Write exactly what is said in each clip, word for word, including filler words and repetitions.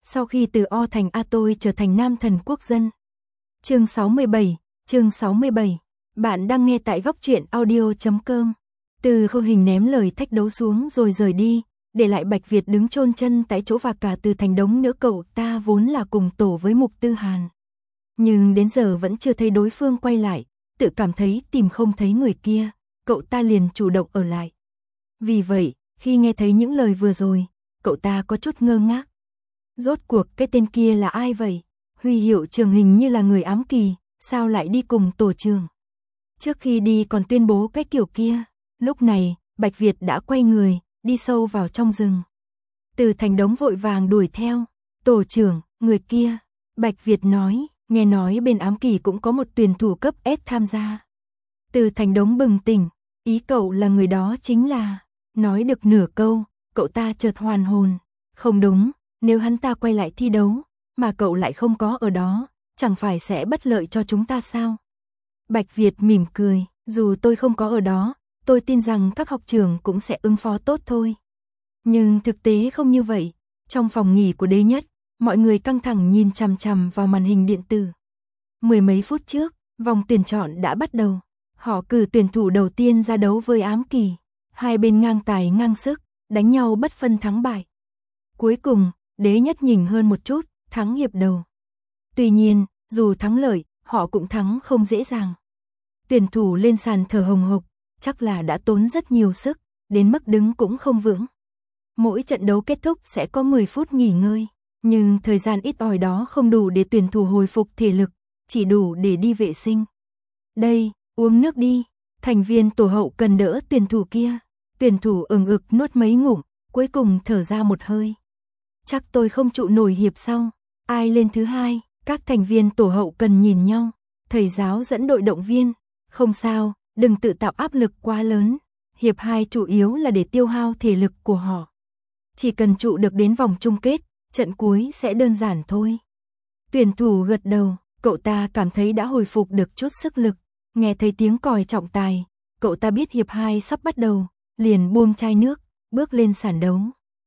Sau khi từ O thành A tôi trở thành nam thần quốc dân. Chương sáu mươi bảy, chương sáu mươi bảy. Bạn đang nghe tại góc truyện audio chấm com. Từ Khâu Hình ném lời thách đấu xuống rồi rời đi, để lại Bạch Việt đứng chôn chân tại chỗ và cả Từ Thành Đống nữa. Cậu ta vốn là cùng tổ với Mục Tư Hàn, nhưng đến giờ vẫn chưa thấy đối phương quay lại, tự cảm thấy tìm không thấy người kia, cậu ta liền chủ động ở lại. Vì vậy, khi nghe thấy những lời vừa rồi, cậu ta có chút ngơ ngác. Rốt cuộc cái tên kia là ai vậy? Huy Hiệu Trường hình như là người ám kỳ, sao lại đi cùng tổ trưởng? Trước khi đi còn tuyên bố cái kiểu kia. Lúc này, Bạch Việt đã quay người, đi sâu vào trong rừng. Từ Thành Đống vội vàng đuổi theo. Tổ trưởng, người kia. Bạch Việt nói, nghe nói bên ám kỳ cũng có một tuyển thủ cấp S tham gia. Từ Thành Đống bừng tỉnh, ý cậu là người đó chính là... Nói được nửa câu, cậu ta chợt hoàn hồn. Không đúng, nếu hắn ta quay lại thi đấu, mà cậu lại không có ở đó, chẳng phải sẽ bất lợi cho chúng ta sao? Bạch Việt mỉm cười, dù tôi không có ở đó, tôi tin rằng các học trưởng cũng sẽ ứng phó tốt thôi. Nhưng thực tế không như vậy. Trong phòng nghỉ của Đế Nhất, mọi người căng thẳng nhìn chằm chằm vào màn hình điện tử. Mười mấy phút trước, vòng tuyển chọn đã bắt đầu. Họ cử tuyển thủ đầu tiên ra đấu với ám kỳ. Hai bên ngang tài ngang sức, đánh nhau bất phân thắng bại. Cuối cùng, Đế Nhất nhỉnh hơn một chút, thắng hiệp đầu. Tuy nhiên, dù thắng lợi, họ cũng thắng không dễ dàng. Tuyển thủ lên sàn thở hồng hộc, chắc là đã tốn rất nhiều sức, đến mức đứng cũng không vững. Mỗi trận đấu kết thúc sẽ có mười phút nghỉ ngơi, nhưng thời gian ít ỏi đó không đủ để tuyển thủ hồi phục thể lực, chỉ đủ để đi vệ sinh. Đây, uống nước đi. Thành viên tổ hậu cần đỡ tuyển thủ kia. Tuyển thủ ừng ực nuốt mấy ngụm, cuối cùng thở ra một hơi. Chắc tôi không trụ nổi hiệp sau. Ai lên thứ hai? Các thành viên tổ hậu cần nhìn nhau. Thầy giáo dẫn đội động viên. Không sao, đừng tự tạo áp lực quá lớn. Hiệp hai chủ yếu là để tiêu hao thể lực của họ. Chỉ cần trụ được đến vòng chung kết, trận cuối sẽ đơn giản thôi. Tuyển thủ gật đầu, cậu ta cảm thấy đã hồi phục được chút sức lực. Nghe thấy tiếng còi trọng tài, cậu ta biết hiệp hai sắp bắt đầu, liền buông chai nước, bước lên sàn đấu.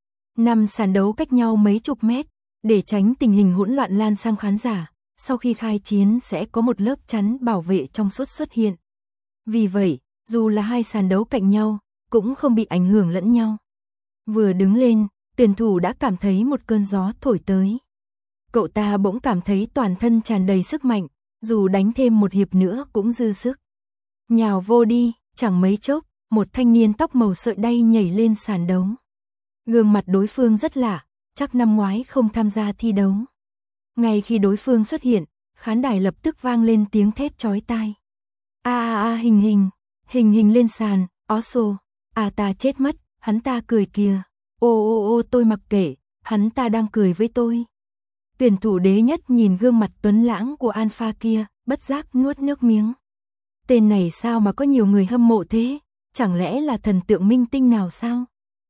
Năm sàn đấu cách nhau mấy chục mét, để tránh tình hình hỗn loạn lan sang khán giả, sau khi khai chiến sẽ có một lớp chắn bảo vệ trong suốt xuất hiện. Vì vậy, dù là hai sàn đấu cạnh nhau, cũng không bị ảnh hưởng lẫn nhau. Vừa đứng lên, tuyển thủ đã cảm thấy một cơn gió thổi tới. Cậu ta bỗng cảm thấy toàn thân tràn đầy sức mạnh, dù đánh thêm một hiệp nữa cũng dư sức. Nhào vô đi, chẳng mấy chốc, một thanh niên tóc màu sợi đay nhảy lên sàn đấu. Gương mặt đối phương rất lạ, chắc năm ngoái không tham gia thi đấu. Ngay khi đối phương xuất hiện, khán đài lập tức vang lên tiếng thét chói tai. A a a hình hình, hình hình lên sàn, ó xô, à ta chết mất, hắn ta cười kìa. Ô ô ô tôi mặc kệ, hắn ta đang cười với tôi. Tuyển thủ Đế Nhất nhìn gương mặt tuấn lãng của Alpha kia, bất giác nuốt nước miếng. Tên này sao mà có nhiều người hâm mộ thế? Chẳng lẽ là thần tượng minh tinh nào sao?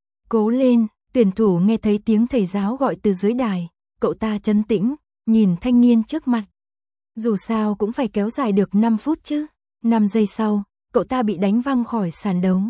Cố lên, tuyển thủ nghe thấy tiếng thầy giáo gọi từ dưới đài, cậu ta trấn tĩnh, nhìn thanh niên trước mặt. Dù sao cũng phải kéo dài được năm phút chứ. năm giây sau, cậu ta bị đánh văng khỏi sàn đấu.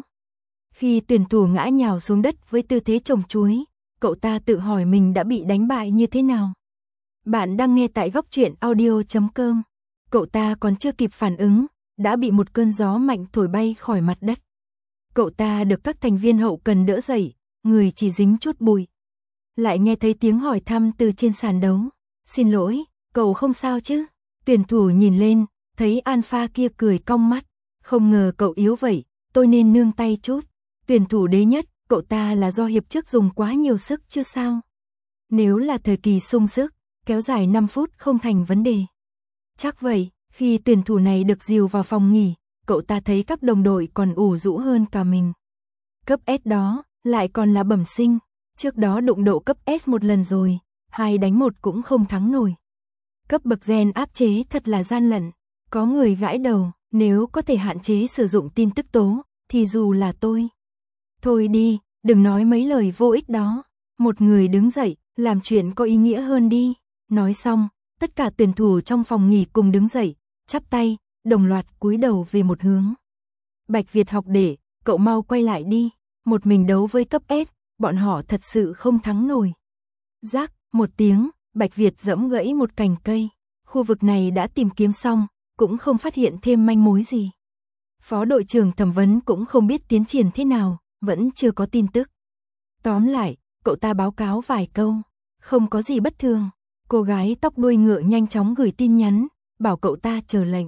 Khi tuyển thủ ngã nhào xuống đất với tư thế trồng chuối, cậu ta tự hỏi mình đã bị đánh bại như thế nào. Bạn đang nghe tại góc truyện audio chấm com. Cậu ta còn chưa kịp phản ứng, đã bị một cơn gió mạnh thổi bay khỏi mặt đất. Cậu ta được các thành viên hậu cần đỡ dậy, người chỉ dính chút bụi. Lại nghe thấy tiếng hỏi thăm từ trên sàn đấu. Xin lỗi, cậu không sao chứ? Tuyển thủ nhìn lên, thấy Alpha kia cười cong mắt. Không ngờ cậu yếu vậy, tôi nên nương tay chút. Tuyển thủ Đế Nhất, cậu ta là do hiệp trước dùng quá nhiều sức chứ sao? Nếu là thời kỳ sung sức, kéo dài năm phút không thành vấn đề. Chắc vậy, khi tuyển thủ này được dìu vào phòng nghỉ, cậu ta thấy các đồng đội còn ủ rũ hơn cả mình. Cấp S đó, lại còn là bẩm sinh. Trước đó đụng độ cấp S một lần rồi, hai đánh một cũng không thắng nổi. Cấp bậc gen áp chế thật là gian lận. Có người gãi đầu, nếu có thể hạn chế sử dụng tin tức tố, thì dù là tôi. Thôi đi, đừng nói mấy lời vô ích đó. Một người đứng dậy, làm chuyện có ý nghĩa hơn đi. Nói xong, tất cả tuyển thủ trong phòng nghỉ cùng đứng dậy, chắp tay, đồng loạt cúi đầu về một hướng. Bạch Việt học đệ, cậu mau quay lại đi. Một mình đấu với cấp S, bọn họ thật sự không thắng nổi. Rác, Một tiếng, Bạch Việt giẫm gãy một cành cây. Khu vực này đã tìm kiếm xong, cũng không phát hiện thêm manh mối gì. Phó đội trưởng thẩm vấn cũng không biết tiến triển thế nào, vẫn chưa có tin tức. Tóm lại, cậu ta báo cáo vài câu, không có gì bất thường. Cô gái tóc đuôi ngựa nhanh chóng gửi tin nhắn, bảo cậu ta chờ lệnh.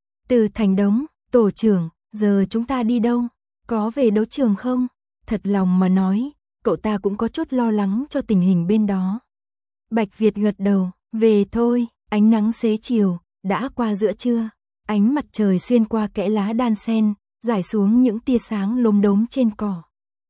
Từ Thành Đống, tổ trưởng, giờ chúng ta đi đâu? Có về đấu trường không? Thật lòng mà nói, cậu ta cũng có chút lo lắng cho tình hình bên đó. Bạch Việt gật đầu, về thôi, ánh nắng xế chiều, đã qua giữa trưa. Ánh mặt trời xuyên qua kẽ lá đan sen, rải xuống những tia sáng lốm đốm trên cỏ.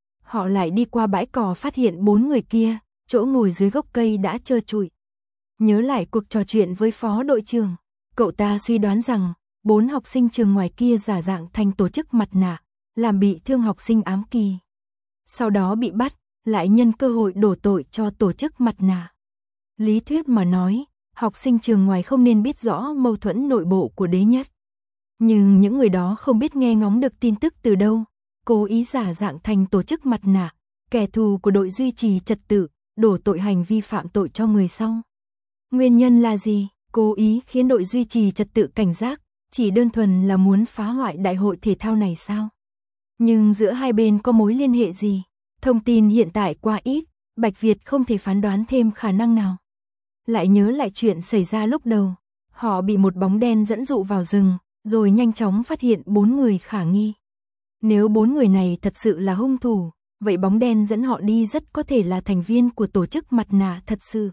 Họ lại đi qua bãi cỏ phát hiện bốn người kia, chỗ ngồi dưới gốc cây đã trơ trụi. Nhớ lại cuộc trò chuyện với phó đội trưởng, cậu ta suy đoán rằng bốn học sinh trường ngoài kia giả dạng thành tổ chức mặt nạ, làm bị thương học sinh ám kỳ. Sau đó bị bắt, lại nhân cơ hội đổ tội cho tổ chức mặt nạ. Lý thuyết mà nói, học sinh trường ngoài không nên biết rõ mâu thuẫn nội bộ của Đế Nhất. Nhưng những người đó không biết nghe ngóng được tin tức từ đâu, cố ý giả dạng thành tổ chức mặt nạ, kẻ thù của đội duy trì trật tự, đổ tội hành vi phạm tội cho người sau. Nguyên nhân là gì? Cố ý khiến đội duy trì trật tự cảnh giác, chỉ đơn thuần là muốn phá hoại đại hội thể thao này sao? Nhưng giữa hai bên có mối liên hệ gì? Thông tin hiện tại quá ít, Bạch Việt không thể phán đoán thêm khả năng nào. Lại nhớ lại chuyện xảy ra lúc đầu, họ bị một bóng đen dẫn dụ vào rừng, rồi nhanh chóng phát hiện bốn người khả nghi. Nếu bốn người này thật sự là hung thủ, vậy bóng đen dẫn họ đi rất có thể là thành viên của tổ chức mặt nạ thật sự.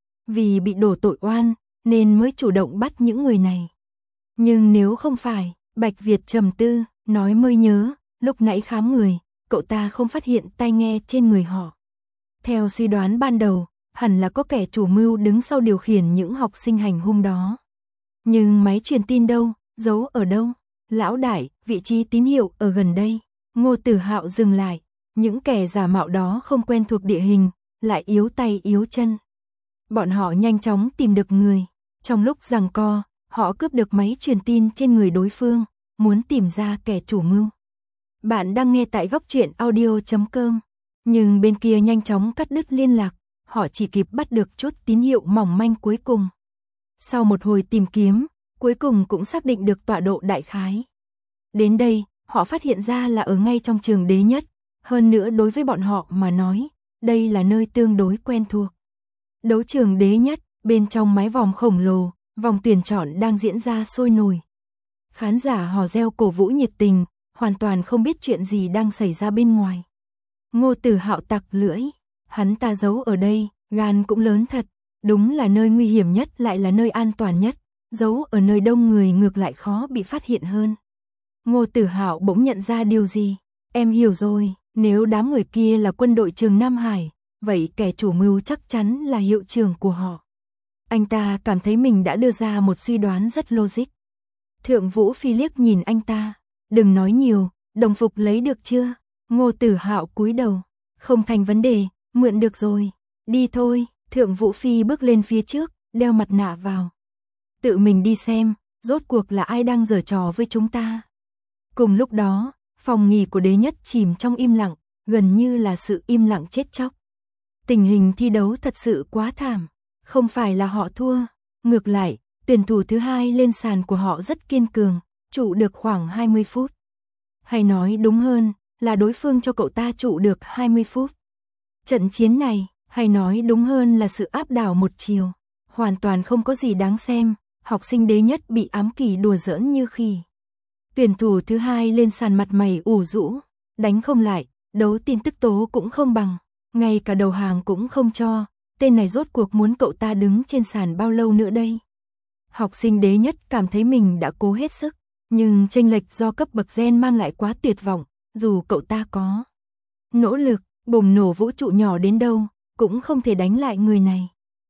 Vì bị đổ tội oan, nên mới chủ động bắt những người này. Nhưng nếu không phải, Bạch Việt trầm tư, nói mới nhớ, lúc nãy khám người, cậu ta không phát hiện tai nghe trên người họ. Theo suy đoán ban đầu, hẳn là có kẻ chủ mưu đứng sau điều khiển những học sinh hành hung đó. Nhưng máy truyền tin đâu, giấu ở đâu? Lão đại, vị trí tín hiệu ở gần đây. Ngô Tử Hạo dừng lại, những kẻ giả mạo đó không quen thuộc địa hình, lại yếu tay yếu chân. Bọn họ nhanh chóng tìm được người. Trong lúc giằng co, họ cướp được máy truyền tin trên người đối phương, muốn tìm ra kẻ chủ mưu. Bạn đang nghe tại góc truyện audio chấm com. Nhưng bên kia nhanh chóng cắt đứt liên lạc, họ chỉ kịp bắt được chút tín hiệu mỏng manh cuối cùng. Sau một hồi tìm kiếm, cuối cùng cũng xác định được tọa độ đại khái. Đến đây, họ phát hiện ra là ở ngay trong trường Đế Nhất, hơn nữa đối với bọn họ mà nói, đây là nơi tương đối quen thuộc. Đấu trường Đế Nhất, bên trong mái vòm khổng lồ, vòng tuyển chọn đang diễn ra sôi nổi. Khán giả hò reo cổ vũ nhiệt tình, hoàn toàn không biết chuyện gì đang xảy ra bên ngoài. Ngô Tử Hạo tặc lưỡi, hắn ta giấu ở đây, gan cũng lớn thật, đúng là nơi nguy hiểm nhất lại là nơi an toàn nhất, giấu ở nơi đông người ngược lại khó bị phát hiện hơn. Ngô Tử Hạo bỗng nhận ra điều gì, em hiểu rồi, nếu đám người kia là quân đội trường Nam Hải, vậy kẻ chủ mưu chắc chắn là hiệu trưởng của họ. Anh ta cảm thấy mình đã đưa ra một suy đoán rất logic. Thượng Vũ Phi liếc nhìn anh ta, đừng nói nhiều, đồng phục lấy được chưa? Ngô Tử Hạo cúi đầu, không thành vấn đề, mượn được rồi, đi thôi. Thượng Vũ Phi bước lên phía trước, đeo mặt nạ vào. Tự mình đi xem, rốt cuộc là ai đang giở trò với chúng ta. Cùng lúc đó, phòng nghỉ của Đế Nhất chìm trong im lặng, gần như là sự im lặng chết chóc. Tình hình thi đấu thật sự quá thảm, không phải là họ thua, ngược lại, tuyển thủ thứ hai lên sàn của họ rất kiên cường, trụ được khoảng hai mươi phút. Hay nói đúng hơn, là đối phương cho cậu ta trụ được hai mươi phút. Trận chiến này, hay nói đúng hơn là sự áp đảo một chiều, hoàn toàn không có gì đáng xem, học sinh Đế Nhất bị ám kỳ đùa giỡn như khỉ. Tuyển thủ thứ hai lên sàn mặt mày ủ rũ, đánh không lại, đấu tin tức tố cũng không bằng, ngay cả đầu hàng cũng không cho, tên này rốt cuộc muốn cậu ta đứng trên sàn bao lâu nữa đây. Học sinh Đế Nhất cảm thấy mình đã cố hết sức, nhưng chênh lệch do cấp bậc gen mang lại quá tuyệt vọng, dù cậu ta có nỗ lực, bùng nổ vũ trụ nhỏ đến đâu, cũng không thể đánh lại người này.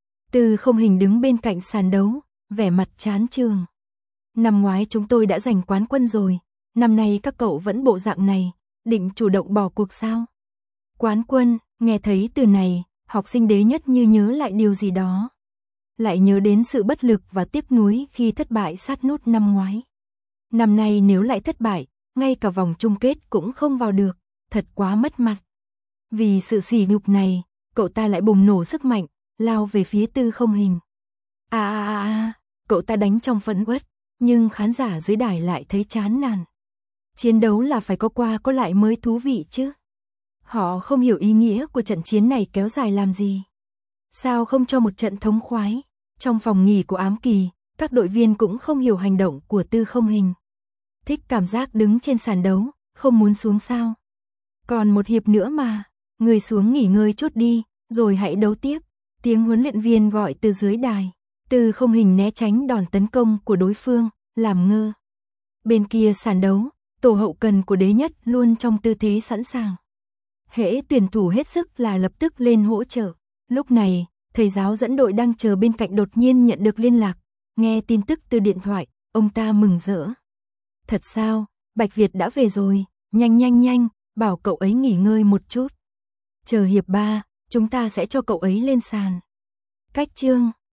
Từ Không Hình đứng bên cạnh sàn đấu, vẻ mặt chán chường. Năm ngoái chúng tôi đã giành quán quân rồi, năm nay các cậu vẫn bộ dạng này, định chủ động bỏ cuộc sao? Quán quân, nghe thấy từ này, học sinh Đế Nhất như nhớ lại điều gì đó. Lại nhớ đến sự bất lực và tiếc nuối khi thất bại sát nút năm ngoái. Năm nay nếu lại thất bại, ngay cả vòng chung kết cũng không vào được, thật quá mất mặt. Vì sự sỉ nhục này, cậu ta lại bùng nổ sức mạnh, lao về phía Tư Không Hình. A a a a, cậu ta đánh trong phẫn uất, nhưng khán giả dưới đài lại thấy chán nản. Chiến đấu là phải có qua có lại mới thú vị chứ. Họ không hiểu ý nghĩa của trận chiến này kéo dài làm gì. Sao không cho một trận thống khoái? Trong phòng nghỉ của Ám Kỳ, các đội viên cũng không hiểu hành động của Tư Không Hình. Thích cảm giác đứng trên sàn đấu, không muốn xuống sao? Còn một hiệp nữa mà, người xuống nghỉ ngơi chút đi, rồi hãy đấu tiếp. Tiếng huấn luyện viên gọi từ dưới đài. Tư Không Hình né tránh đòn tấn công của đối phương, làm ngơ. Bên kia sàn đấu, tổ hậu cần của Đế Nhất luôn trong tư thế sẵn sàng. Hễ tuyển thủ hết sức là lập tức lên hỗ trợ. Lúc này, thầy giáo dẫn đội đang chờ bên cạnh đột nhiên nhận được liên lạc. Nghe tin tức từ điện thoại, ông ta mừng rỡ. Thật sao, Bạch Việt đã về rồi, nhanh nhanh nhanh, bảo cậu ấy nghỉ ngơi một chút. Chờ hiệp ba, chúng ta sẽ cho cậu ấy lên sàn. Cách chương